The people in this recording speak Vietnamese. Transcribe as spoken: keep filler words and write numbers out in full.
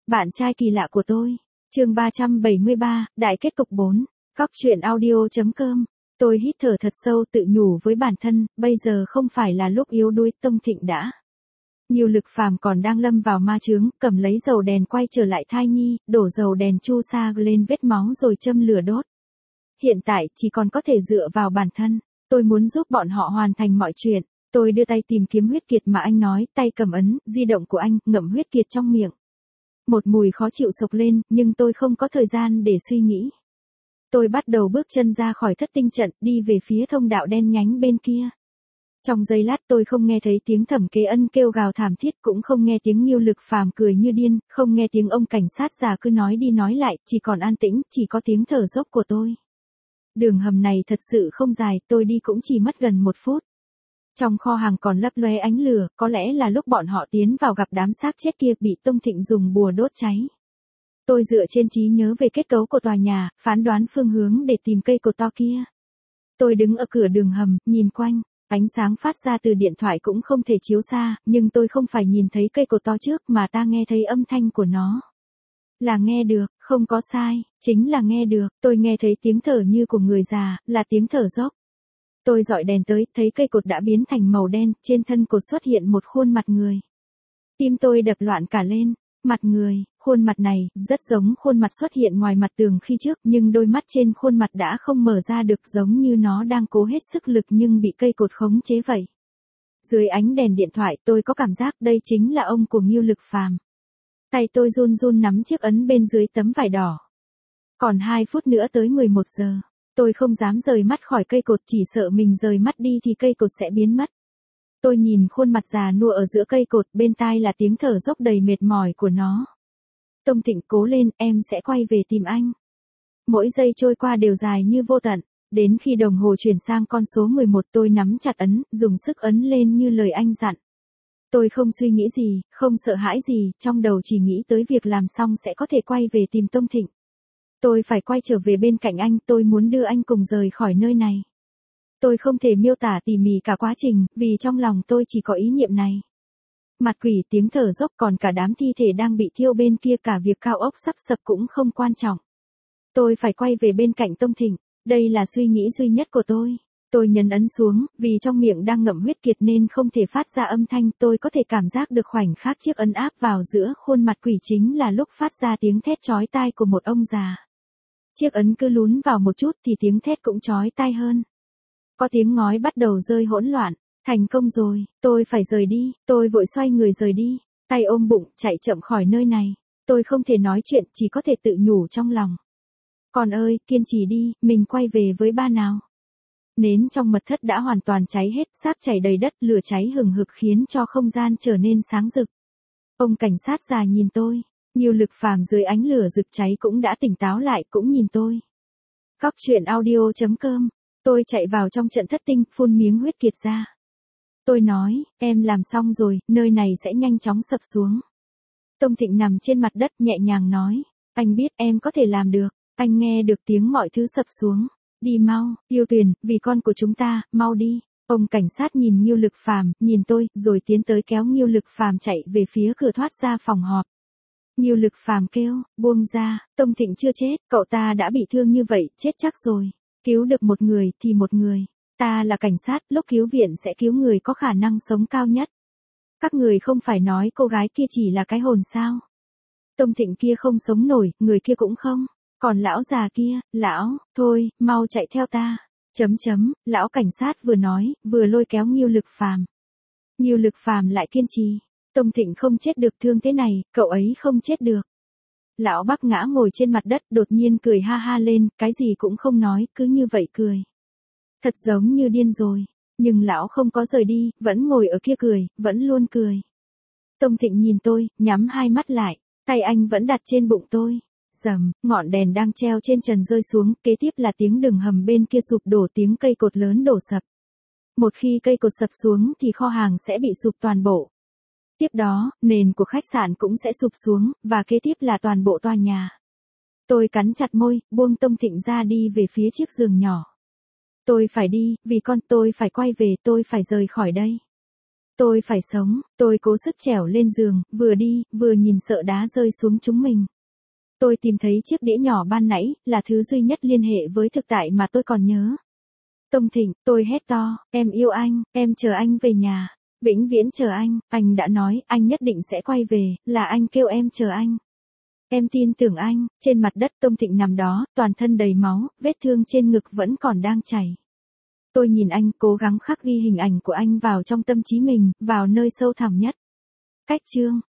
Bạn trai kỳ lạ của tôi. Chương ba trăm bảy mươi ba, đại kết cục bốn. Cóc truyện audio chấm com. Tôi hít thở thật sâu tự nhủ với bản thân, bây giờ không phải là lúc yếu đuối, Tông Thịnh đã. Nhiều Lực Phàm còn đang lâm vào ma chướng, cầm lấy dầu đèn quay trở lại thai nhi, đổ dầu đèn chu sa lên vết máu rồi châm lửa đốt. Hiện tại chỉ còn có thể dựa vào bản thân. Tôi muốn giúp bọn họ hoàn thành mọi chuyện. Tôi đưa tay tìm kiếm huyết kiệt mà anh nói, tay cầm ấn, di động của anh, ngậm huyết kiệt trong miệng. Một mùi khó chịu sộc lên, nhưng tôi không có thời gian để suy nghĩ. Tôi bắt đầu bước chân ra khỏi thất tinh trận, đi về phía thông đạo đen nhánh bên kia. Trong giây lát tôi không nghe thấy tiếng Thẩm Kế Ân kêu gào thảm thiết, cũng không nghe tiếng Nhiêu Lực Phàm cười như điên, không nghe tiếng ông cảnh sát già cứ nói đi nói lại, chỉ còn an tĩnh, chỉ có tiếng thở dốc của tôi. Đường hầm này thật sự không dài, tôi đi cũng chỉ mất gần một phút. Trong kho hàng còn lấp lóe ánh lửa, có lẽ là lúc bọn họ tiến vào gặp đám xác chết kia bị Tông Thịnh dùng bùa đốt cháy. Tôi dựa trên trí nhớ về kết cấu của tòa nhà, phán đoán phương hướng để tìm cây cột to kia. Tôi đứng ở cửa đường hầm, nhìn quanh, ánh sáng phát ra từ điện thoại cũng không thể chiếu xa, nhưng tôi không phải nhìn thấy cây cột to trước mà ta nghe thấy âm thanh của nó. Là nghe được, không có sai, chính là nghe được, tôi nghe thấy tiếng thở như của người già, là tiếng thở dốc. Tôi dọi đèn tới, thấy cây cột đã biến thành màu đen, trên thân cột xuất hiện một khuôn mặt người. Tim tôi đập loạn cả lên, mặt người, khuôn mặt này, rất giống khuôn mặt xuất hiện ngoài mặt tường khi trước, nhưng đôi mắt trên khuôn mặt đã không mở ra được, giống như nó đang cố hết sức lực nhưng bị cây cột khống chế vậy. Dưới ánh đèn điện thoại tôi có cảm giác đây chính là ông của Nhiêu Lực Phàm. Tay tôi run run nắm chiếc ấn bên dưới tấm vải đỏ. Còn hai phút nữa tới mười một giờ. Tôi không dám rời mắt khỏi cây cột, chỉ sợ mình rời mắt đi thì cây cột sẽ biến mất. Tôi nhìn khuôn mặt già nua ở giữa cây cột, bên tai là tiếng thở dốc đầy mệt mỏi của nó. Tông Thịnh, cố lên, em sẽ quay về tìm anh. Mỗi giây trôi qua đều dài như vô tận. Đến khi đồng hồ chuyển sang con số mười một tôi nắm chặt ấn, dùng sức ấn lên như lời anh dặn. Tôi không suy nghĩ gì, không sợ hãi gì, trong đầu chỉ nghĩ tới việc làm xong sẽ có thể quay về tìm Tông Thịnh. Tôi phải quay trở về bên cạnh anh, tôi muốn đưa anh cùng rời khỏi nơi này. Tôi không thể miêu tả tỉ mỉ cả quá trình, vì trong lòng tôi chỉ có ý niệm này. Mặt quỷ, tiếng thở dốc, còn cả đám thi thể đang bị thiêu bên kia, cả việc cao ốc sắp sập cũng không quan trọng. Tôi phải quay về bên cạnh Tông Thịnh, đây là suy nghĩ duy nhất của tôi. Tôi nhấn ấn xuống, vì trong miệng đang ngậm huyết kiệt nên không thể phát ra âm thanh, tôi có thể cảm giác được khoảnh khắc chiếc ấn áp vào giữa khuôn mặt quỷ chính là lúc phát ra tiếng thét chói tai của một ông già. Chiếc ấn cứ lún vào một chút thì tiếng thét cũng chói tai hơn. Có tiếng ngói bắt đầu rơi hỗn loạn, thành công rồi, tôi phải rời đi, tôi vội xoay người rời đi, tay ôm bụng, chạy chậm khỏi nơi này. Tôi không thể nói chuyện, chỉ có thể tự nhủ trong lòng. Con ơi, kiên trì đi, mình quay về với ba nào. Nến trong mật thất đã hoàn toàn cháy hết, sáp chảy đầy đất, lửa cháy hừng hực khiến cho không gian trở nên sáng rực. Ông cảnh sát già nhìn tôi, Nhiêu Lực Phàm dưới ánh lửa rực cháy cũng đã tỉnh táo lại, cũng nhìn tôi. Cóc truyện audio chấm com. Tôi chạy vào trong trận thất tinh, phun miếng huyết kiệt ra. Tôi nói, em làm xong rồi, nơi này sẽ nhanh chóng sập xuống. Tông Thịnh nằm trên mặt đất nhẹ nhàng nói, anh biết em có thể làm được, anh nghe được tiếng mọi thứ sập xuống. Đi mau, Yêu Tuyền, vì con của chúng ta, mau đi. Ông cảnh sát nhìn Nhiêu Lực Phàm, nhìn tôi, rồi tiến tới kéo Nhiêu Lực Phàm chạy về phía cửa thoát ra phòng họp. Nhiêu Lực Phàm kêu, buông ra, Tông Thịnh chưa chết, cậu ta đã bị thương như vậy, chết chắc rồi. Cứu được một người thì một người. Ta là cảnh sát, lúc cứu viện sẽ cứu người có khả năng sống cao nhất. Các người không phải nói cô gái kia chỉ là cái hồn sao? Tông Thịnh kia không sống nổi, người kia cũng không. Còn lão già kia, lão, thôi, mau chạy theo ta. Chấm chấm, lão cảnh sát vừa nói, vừa lôi kéo Nhiêu Lực Phàm. Nhiêu Lực Phàm lại kiên trì. Tông Thịnh không chết được, thương thế này, cậu ấy không chết được. Lão Bắc ngã ngồi trên mặt đất, đột nhiên cười ha ha lên, cái gì cũng không nói, cứ như vậy cười. Thật giống như điên rồi, nhưng lão không có rời đi, vẫn ngồi ở kia cười, vẫn luôn cười. Tông Thịnh nhìn tôi, nhắm hai mắt lại, tay anh vẫn đặt trên bụng tôi. Rầm, ngọn đèn đang treo trên trần rơi xuống, kế tiếp là tiếng đường hầm bên kia sụp đổ, tiếng cây cột lớn đổ sập. Một khi cây cột sập xuống thì kho hàng sẽ bị sụp toàn bộ. Tiếp đó, nền của khách sạn cũng sẽ sụp xuống, và kế tiếp là toàn bộ tòa nhà. Tôi cắn chặt môi, buông Tông Thịnh ra đi về phía chiếc giường nhỏ. Tôi phải đi, vì con tôi phải quay về, tôi phải rời khỏi đây. Tôi phải sống, tôi cố sức trèo lên giường, vừa đi, vừa nhìn sợ đá rơi xuống chúng mình. Tôi tìm thấy chiếc đĩa nhỏ ban nãy, là thứ duy nhất liên hệ với thực tại mà tôi còn nhớ. Tông Thịnh, tôi hét to, em yêu anh, em chờ anh về nhà. Vĩnh viễn chờ anh, anh đã nói, anh nhất định sẽ quay về, là anh kêu em chờ anh. Em tin tưởng anh. Trên mặt đất Tông Thịnh nằm đó, toàn thân đầy máu, vết thương trên ngực vẫn còn đang chảy. Tôi nhìn anh, cố gắng khắc ghi hình ảnh của anh vào trong tâm trí mình, vào nơi sâu thẳm nhất. Cách chương